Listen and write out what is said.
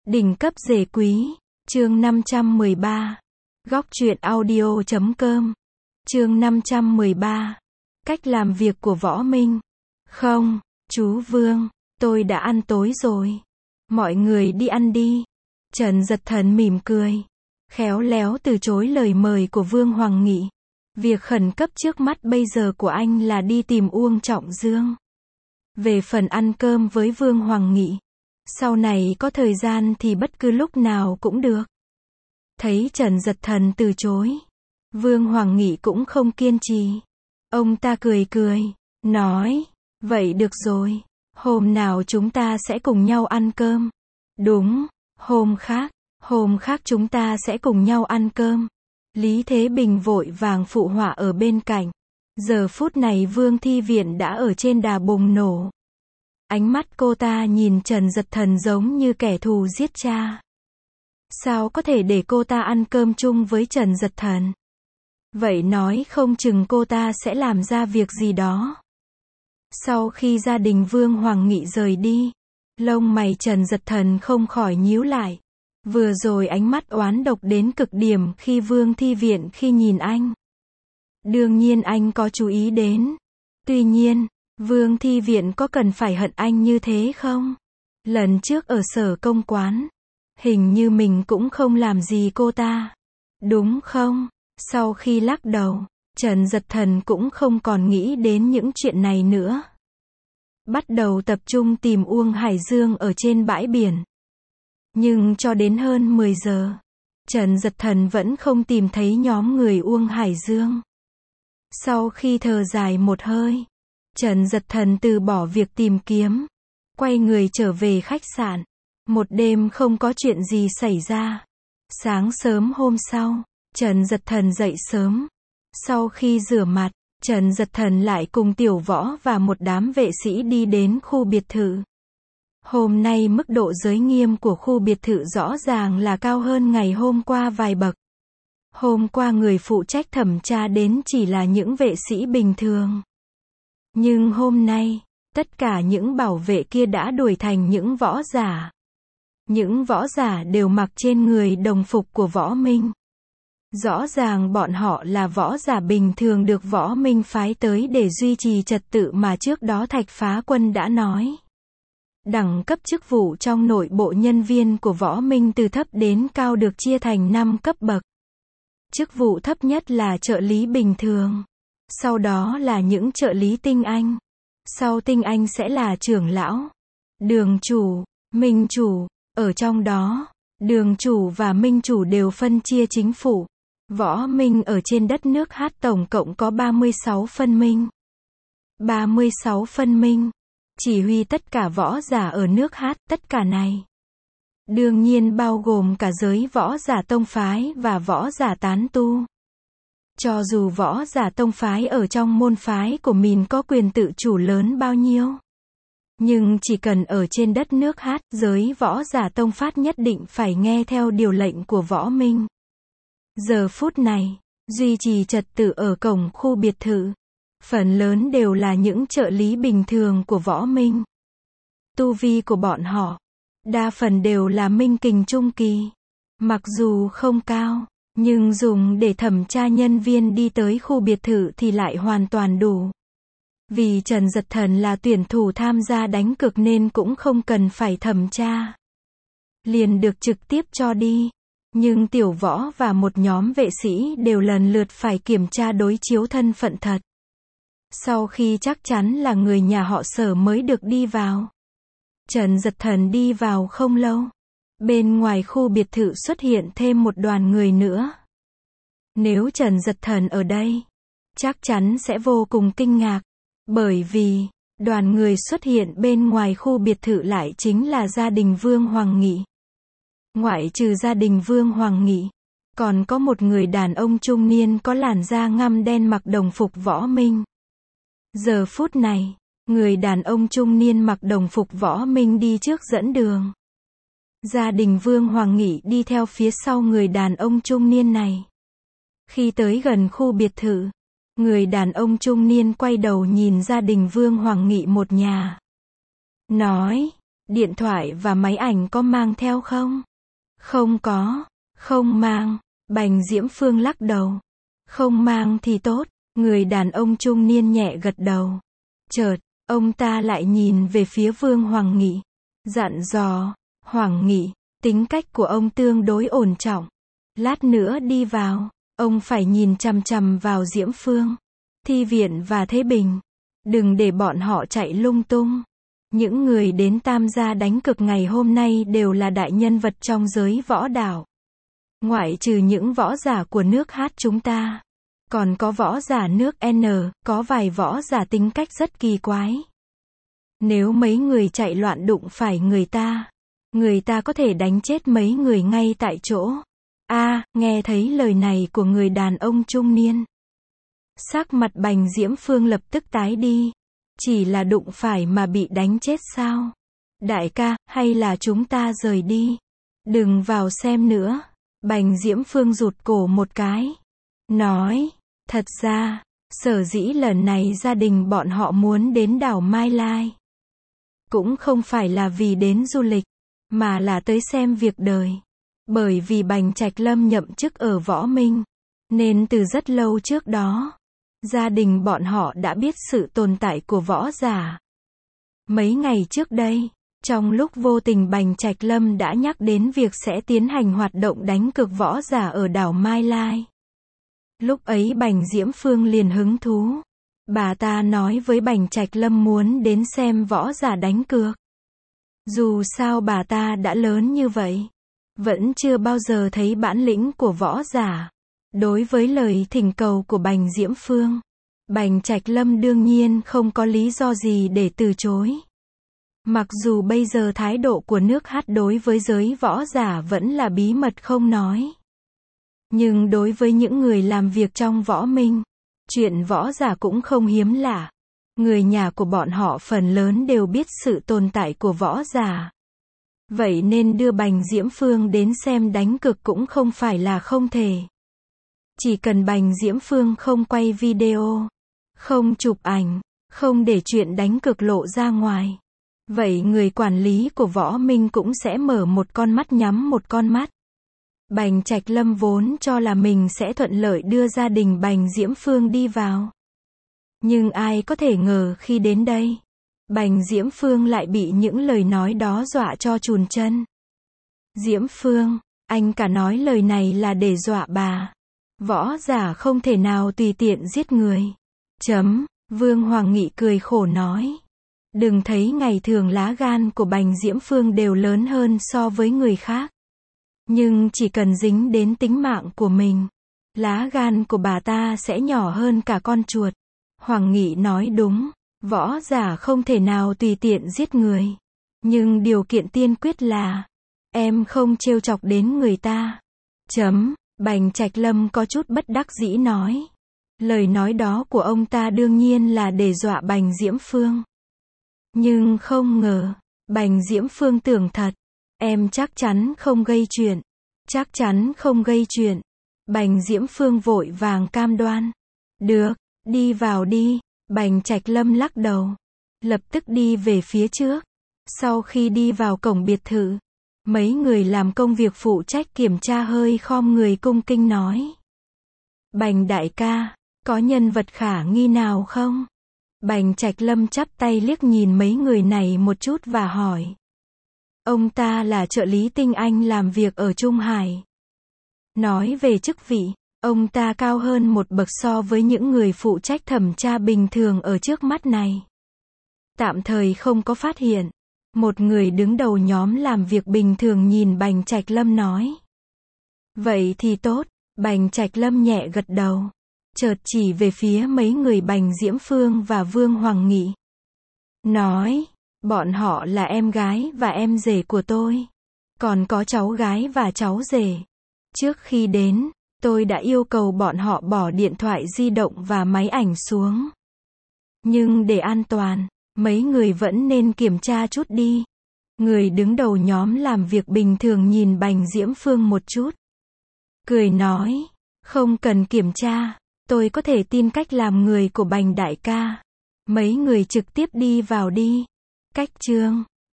Đỉnh cấp rể quý, chương 513. Góc truyện audio.com. Chương 513. Cách làm việc của Võ Minh. Không, chú Vương, tôi đã ăn tối rồi. Mọi người đi ăn đi. Trần Dật Thần mỉm cười, khéo léo từ chối lời mời của Vương Hoàng Nghị. Việc khẩn cấp trước mắt bây giờ của anh là đi tìm Uông Trọng Dương. Về phần ăn cơm với Vương Hoàng Nghị, sau này có thời gian thì bất cứ lúc nào cũng được. Thấy Trần Dật Thần từ chối, Vương Hoàng Nghị cũng không kiên trì. Ông ta cười cười, nói, vậy được rồi, hôm nào chúng ta sẽ cùng nhau ăn cơm. Đúng, hôm khác chúng ta sẽ cùng nhau ăn cơm. Lý Thế Bình vội vàng phụ họa ở bên cạnh. Giờ phút này Vương Thi Viện đã ở trên đà bùng nổ. Ánh mắt cô ta nhìn Trần Dật Thần giống như kẻ thù giết cha. Sao có thể để cô ta ăn cơm chung với Trần Dật Thần? Vậy nói không chừng cô ta sẽ làm ra việc gì đó. Sau khi gia đình Vương Hoàng Nghị rời đi, lông mày Trần Dật Thần không khỏi nhíu lại. Vừa rồi ánh mắt oán độc đến cực điểm khi Vương Thi Viện khi nhìn anh. Đương nhiên anh có chú ý đến. Tuy nhiên, Vương Thi Viện có cần phải hận anh như thế không? Lần trước ở sở công quán, hình như mình cũng không làm gì cô ta. Đúng không? Sau khi lắc đầu, Trần Dật Thần cũng không còn nghĩ đến những chuyện này nữa. Bắt đầu tập trung tìm Uông Hải Dương ở trên bãi biển. Nhưng cho đến hơn 10 giờ, Trần Dật Thần vẫn không tìm thấy nhóm người Uông Hải Dương. Sau khi thở dài một hơi, Trần Dật Thần từ bỏ việc tìm kiếm, quay người trở về khách sạn. Một đêm không có chuyện gì xảy ra. Sáng sớm hôm sau, Trần Dật Thần dậy sớm. Sau khi rửa mặt, Trần Dật Thần lại cùng Tiểu Võ và một đám vệ sĩ đi đến khu biệt thự. Hôm nay mức độ giới nghiêm của khu biệt thự rõ ràng là cao hơn ngày hôm qua vài bậc. Hôm qua người phụ trách thẩm tra đến chỉ là những vệ sĩ bình thường. Nhưng hôm nay, tất cả những bảo vệ kia đã đổi thành những võ giả. Những võ giả đều mặc trên người đồng phục của Võ Minh. Rõ ràng bọn họ là võ giả bình thường được Võ Minh phái tới để duy trì trật tự mà trước đó Thạch Phá Quân đã nói. Đẳng cấp chức vụ trong nội bộ nhân viên của Võ Minh từ thấp đến cao được chia thành 5 cấp bậc. Chức vụ thấp nhất là trợ lý bình thường. Sau đó là những trợ lý tinh anh. Sau tinh anh sẽ là trưởng lão, đường chủ, minh chủ. Ở trong đó, đường chủ và minh chủ đều phân chia chính phủ. Võ Minh ở trên đất nước Hát tổng cộng có 36 phân minh. 36 phân minh. Chỉ huy tất cả võ giả ở nước Hát, tất cả này. Đương nhiên bao gồm cả giới võ giả tông phái và võ giả tán tu. Cho dù võ giả tông phái ở trong môn phái của mình có quyền tự chủ lớn bao nhiêu. Nhưng chỉ cần ở trên đất nước Hát, giới võ giả tông phát nhất định phải nghe theo điều lệnh của Võ Minh. Giờ phút này, duy trì trật tự ở cổng khu biệt thự. Phần lớn đều là những trợ lý bình thường của Võ Minh. Tu vi của bọn họ, đa phần đều là minh kình trung kỳ. Mặc dù không cao, nhưng dùng để thẩm tra nhân viên đi tới khu biệt thự thì lại hoàn toàn đủ. Vì Trần Dật Thần là tuyển thủ tham gia đánh cược nên cũng không cần phải thẩm tra. Liền được trực tiếp cho đi. Nhưng Tiểu Võ và một nhóm vệ sĩ đều lần lượt phải kiểm tra đối chiếu thân phận thật. Sau khi chắc chắn là người nhà họ Sở mới được đi vào. Trần Dật Thần đi vào không lâu. Bên ngoài khu biệt thự xuất hiện thêm một đoàn người nữa. Nếu Trần Dật Thần ở đây, chắc chắn sẽ vô cùng kinh ngạc. Bởi vì, đoàn người xuất hiện bên ngoài khu biệt thự lại chính là gia đình Vương Hoàng Nghị. Ngoại trừ gia đình Vương Hoàng Nghị, còn có một người đàn ông trung niên có làn da ngăm đen mặc đồng phục Võ Minh. Giờ phút này, người đàn ông trung niên mặc đồng phục Võ Minh đi trước dẫn đường. Gia đình Vương Hoàng Nghị đi theo phía sau người đàn ông trung niên này. Khi tới gần khu biệt thự, người đàn ông trung niên quay đầu nhìn gia đình Vương Hoàng Nghị một nhà. Nói, Điện thoại và máy ảnh có mang theo không? Không có, không mang. Bành Diễm Phương lắc đầu. Không mang thì tốt. Người đàn ông trung niên nhẹ gật đầu. Chợt, ông ta lại nhìn về phía Vương Hoàng Nghị. Dặn dò, Hoàng Nghị, tính cách của ông tương đối ổn trọng. Lát nữa đi vào, ông phải nhìn chằm chằm vào Diễm Phương, Thi Viện và Thế Bình. Đừng để bọn họ chạy lung tung. Những người đến tham gia đánh cược ngày hôm nay đều là đại nhân vật trong giới võ đạo. Ngoại trừ những võ giả của nước H chúng ta, còn có võ giả nước N, có vài võ giả tính cách rất kỳ quái. Nếu mấy người chạy loạn đụng phải người ta có thể đánh chết mấy người ngay tại chỗ. Nghe thấy lời này của người đàn ông trung niên, sắc mặt Bành Diễm Phương lập tức tái đi. Chỉ là đụng phải mà bị đánh chết sao? Đại ca, hay là chúng ta rời đi? Đừng vào xem nữa. Bành Diễm Phương rụt cổ một cái. Nói, thật ra, sở dĩ lần này gia đình bọn họ muốn đến đảo Mai Lai. Cũng không phải là vì đến du lịch, mà là tới xem việc đời. Bởi vì Bành Trạch Lâm nhậm chức ở Võ Minh, nên từ rất lâu trước đó, gia đình bọn họ đã biết sự tồn tại của võ giả. Mấy ngày trước đây, trong lúc vô tình Bành Trạch Lâm đã nhắc đến việc sẽ tiến hành hoạt động đánh cược võ giả ở đảo Mai Lai. Lúc ấy Bành Diễm Phương liền hứng thú. Bà ta nói với Bành Trạch Lâm muốn đến xem võ giả đánh cược. Dù sao bà ta đã lớn như vậy, vẫn chưa bao giờ thấy bản lĩnh của võ giả. Đối với lời thỉnh cầu của Bành Diễm Phương, Bành Trạch Lâm đương nhiên không có lý do gì để từ chối. Mặc dù bây giờ thái độ của nước H đối với giới võ giả vẫn là bí mật không nói. Nhưng đối với những người làm việc trong Võ Minh, chuyện võ giả cũng không hiếm lạ. Người nhà của bọn họ phần lớn đều biết sự tồn tại của võ giả. Vậy nên đưa Bành Diễm Phương đến xem đánh cược cũng không phải là không thể. Chỉ cần Bành Diễm Phương không quay video, không chụp ảnh, không để chuyện đánh cược lộ ra ngoài, vậy người quản lý của Võ Minh cũng sẽ mở một con mắt nhắm một con mắt. Bành Trạch Lâm vốn cho là mình sẽ thuận lợi đưa gia đình Bành Diễm Phương đi vào. Nhưng ai có thể ngờ khi đến đây, Bành Diễm Phương lại bị những lời nói đó dọa cho chùn chân. Diễm Phương, anh cả nói lời này là để dọa bà. Võ giả không thể nào tùy tiện giết người. Vương Hoàng Nghị cười khổ nói. Đừng thấy ngày thường lá gan của Bành Diễm Phương đều lớn hơn so với người khác. Nhưng chỉ cần dính đến tính mạng của mình, lá gan của bà ta sẽ nhỏ hơn cả con chuột. Hoàng Nghị nói đúng, võ giả không thể nào tùy tiện giết người. Nhưng điều kiện tiên quyết là, em không trêu chọc đến người ta. Bành Trạch Lâm có chút bất đắc dĩ nói. Lời nói đó của ông ta đương nhiên là để dọa Bành Diễm Phương. Nhưng không ngờ, Bành Diễm Phương tưởng thật. Em chắc chắn không gây chuyện. Chắc chắn không gây chuyện. Bành Diễm Phương vội vàng cam đoan. Được, đi vào đi. Bành Trạch Lâm lắc đầu. Lập tức đi về phía trước. Sau khi đi vào cổng biệt thự, mấy người làm công việc phụ trách kiểm tra hơi khom người cung kính nói. Bành đại ca, có nhân vật khả nghi nào không? Bành Trạch Lâm chắp tay liếc nhìn mấy người này một chút và hỏi. Ông ta là trợ lý tinh anh làm việc ở Trung Hải. Nói về chức vị, ông ta cao hơn một bậc so với những người phụ trách thẩm tra bình thường ở trước mắt này. Tạm thời không có phát hiện. Một người đứng đầu nhóm làm việc bình thường nhìn Bành Trạch Lâm nói. Vậy thì tốt, Bành Trạch Lâm nhẹ gật đầu. Chợt chỉ về phía mấy người Bành Diễm Phương và Vương Hoàng Nghị. Nói, bọn họ là em gái và em rể của tôi. Còn có cháu gái và cháu rể. Trước khi đến, tôi đã yêu cầu bọn họ bỏ điện thoại di động và máy ảnh xuống. Nhưng để an toàn, mấy người vẫn nên kiểm tra chút đi. Người đứng đầu nhóm làm việc bình thường nhìn Bành Diễm Phương một chút. Cười nói, không cần kiểm tra, tôi có thể tin cách làm người của Bành đại ca. Mấy người trực tiếp đi vào đi. Cách chương